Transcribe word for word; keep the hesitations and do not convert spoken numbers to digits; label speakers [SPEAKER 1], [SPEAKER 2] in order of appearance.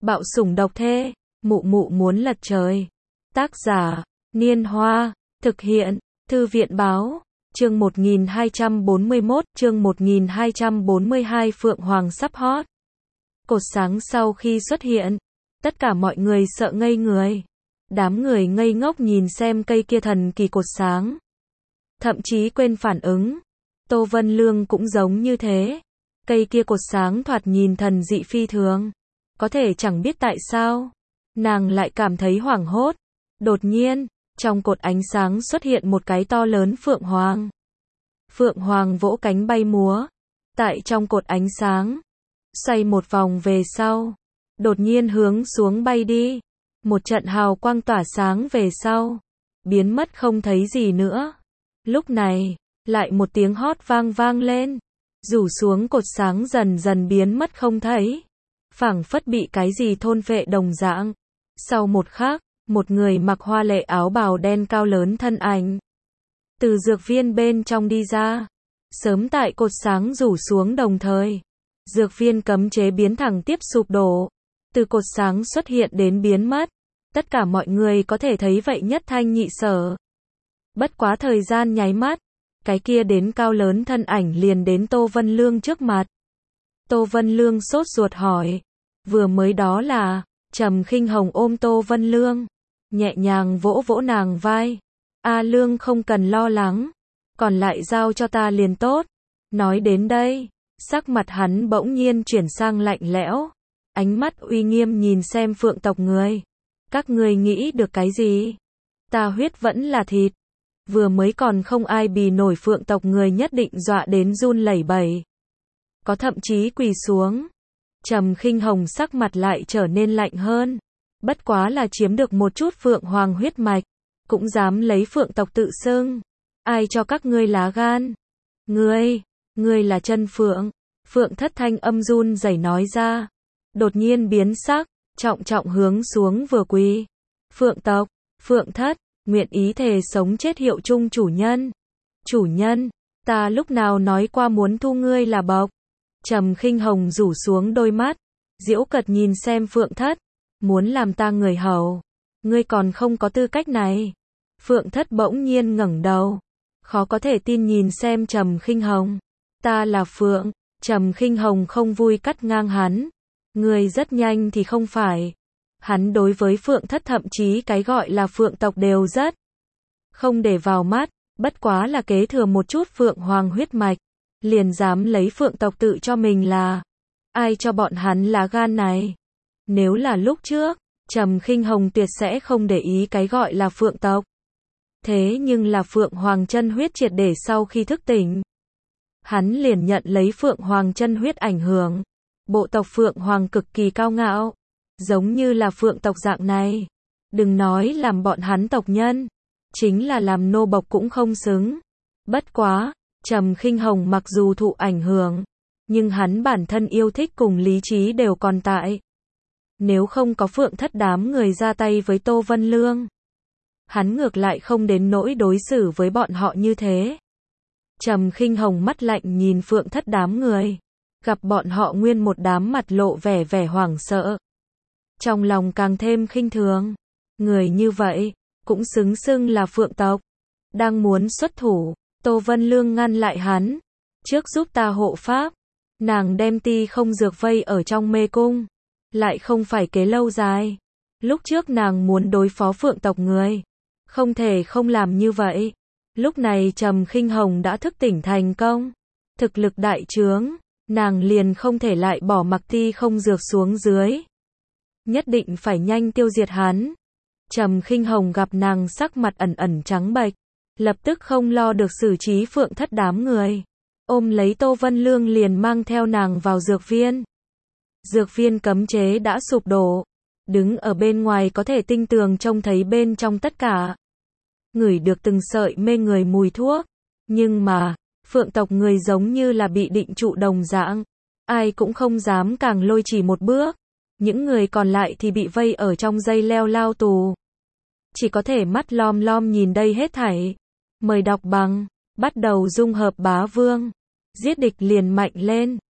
[SPEAKER 1] Bạo sủng độc thê, mụ mụ muốn lật trời. Tác giả, Niên Hoa, thực hiện, Thư viện Báo, chương một nghìn hai trăm bốn mươi mốt, chương một nghìn hai trăm bốn mươi hai Phượng Hoàng sắp hot. Cột sáng sau khi xuất hiện, tất cả mọi người sợ ngây người. Đám người ngây ngốc nhìn xem cây kia thần kỳ cột sáng. Thậm chí quên phản ứng. Tô Vân Lương cũng giống như thế. Cây kia cột sáng thoạt nhìn thần dị phi thường. Có thể chẳng biết tại sao, nàng lại cảm thấy hoảng hốt. Đột nhiên, trong cột ánh sáng xuất hiện một cái to lớn Phượng Hoàng. Phượng Hoàng vỗ cánh bay múa. Tại trong cột ánh sáng, xoay một vòng về sau. Đột nhiên hướng xuống bay đi. Một trận hào quang tỏa sáng về sau. Biến mất không thấy gì nữa. Lúc này, lại một tiếng hót vang vang lên. Rủ xuống cột sáng dần dần biến mất không thấy. Phảng phất bị cái gì thôn phệ đồng dạng. Sau một khắc, một người mặc hoa lệ áo bào đen cao lớn thân ảnh từ dược viên bên trong đi ra. Sớm tại cột sáng rủ xuống đồng thời, dược viên cấm chế biến thẳng tiếp sụp đổ. Từ cột sáng xuất hiện đến biến mất, tất cả mọi người có thể thấy vậy nhất thanh nhị sở. Bất quá thời gian nháy mắt, cái kia đến cao lớn thân ảnh liền đến Tô Vân Lương trước mặt. Tô Vân Lương sốt ruột hỏi, vừa mới đó là? Trầm Khinh Hồng ôm Tô Vân Lương, nhẹ nhàng vỗ vỗ nàng vai. A Lương không cần lo lắng, còn lại giao cho ta liền tốt. Nói đến đây, sắc mặt hắn bỗng nhiên chuyển sang lạnh lẽo, ánh mắt uy nghiêm nhìn xem Phượng tộc người. Các ngươi nghĩ được cái gì? Ta huyết vẫn là thịt. Vừa mới còn không ai bì nổi Phượng tộc người nhất định dọa đến run lẩy bẩy. Có thậm chí quỳ xuống. Trầm Khinh Hồng sắc mặt lại trở nên lạnh hơn. Bất quá là chiếm được một chút Phượng Hoàng huyết mạch, cũng dám lấy Phượng tộc tự xưng. Ai cho các ngươi lá gan? Ngươi, ngươi là chân Phượng. Phượng Thất thanh âm run rẩy nói ra. Đột nhiên biến sắc, trọng trọng hướng xuống vừa quỳ. Phượng tộc, Phượng Thất, nguyện ý thề sống chết hiệu chung chủ nhân. Chủ nhân, ta lúc nào nói qua muốn thu ngươi là bộc? Trầm Khinh Hồng rủ xuống đôi mắt, giễu cợt nhìn xem Phượng Thất, muốn làm ta người hầu, ngươi còn không có tư cách này. Phượng Thất bỗng nhiên ngẩng đầu, khó có thể tin nhìn xem Trầm Khinh Hồng. Ta là Phượng. Trầm Khinh Hồng không vui cắt ngang hắn. Ngươi rất nhanh thì không phải. Hắn đối với Phượng Thất thậm chí cái gọi là Phượng tộc đều rất không để vào mắt, bất quá là kế thừa một chút Phượng Hoàng huyết mạch, liền dám lấy Phượng tộc tự cho mình là. Ai cho bọn hắn lá gan này? Nếu là lúc trước, Trầm Khinh Hồng tuyệt sẽ không để ý cái gọi là Phượng tộc. Thế nhưng là Phượng Hoàng chân huyết triệt để sau khi thức tỉnh, hắn liền nhận lấy Phượng Hoàng chân huyết ảnh hưởng. Bộ tộc Phượng Hoàng cực kỳ cao ngạo, giống như là Phượng tộc dạng này. Đừng nói làm bọn hắn tộc nhân, chính là làm nô bộc cũng không xứng. Bất quá, Trầm Khinh Hồng mặc dù thụ ảnh hưởng, nhưng hắn bản thân yêu thích cùng lý trí đều còn tại. Nếu không có Phượng Thất đám người ra tay với Tô Vân Lương, hắn ngược lại không đến nỗi đối xử với bọn họ như thế. Trầm Khinh Hồng mắt lạnh nhìn Phượng Thất đám người, gặp bọn họ nguyên một đám mặt lộ vẻ vẻ hoảng sợ, trong lòng càng thêm khinh thường. Người như vậy, cũng xứng xưng là Phượng tộc. Đang muốn xuất thủ, Tô Vân Lương ngăn lại hắn. Trước giúp ta hộ pháp. Nàng đem ti không dược vây ở trong mê cung, lại không phải kế lâu dài. Lúc trước nàng muốn đối phó Phượng tộc người, không thể không làm như vậy. Lúc này Trầm Khinh Hồng đã thức tỉnh thành công, thực lực đại trướng, nàng liền không thể lại bỏ mặc ti không dược xuống dưới. Nhất định phải nhanh tiêu diệt hắn. Trầm Khinh Hồng gặp nàng sắc mặt ẩn ẩn trắng bệch, lập tức không lo được xử trí Phượng Thất đám người, ôm lấy Tô Vân Lương liền mang theo nàng vào dược viên. Dược viên cấm chế đã sụp đổ, đứng ở bên ngoài có thể tinh tường trông thấy bên trong tất cả. Ngửi được từng sợi mê người mùi thuốc, nhưng mà, Phượng tộc người giống như là bị định trụ đồng dạng, ai cũng không dám càng lôi chỉ một bước. Những người còn lại thì bị vây ở trong dây leo lao tù, chỉ có thể mắt lom lom nhìn đây hết thảy. Mời đọc bằng, bắt đầu dung hợp bá vương, giết địch liền mạnh lên.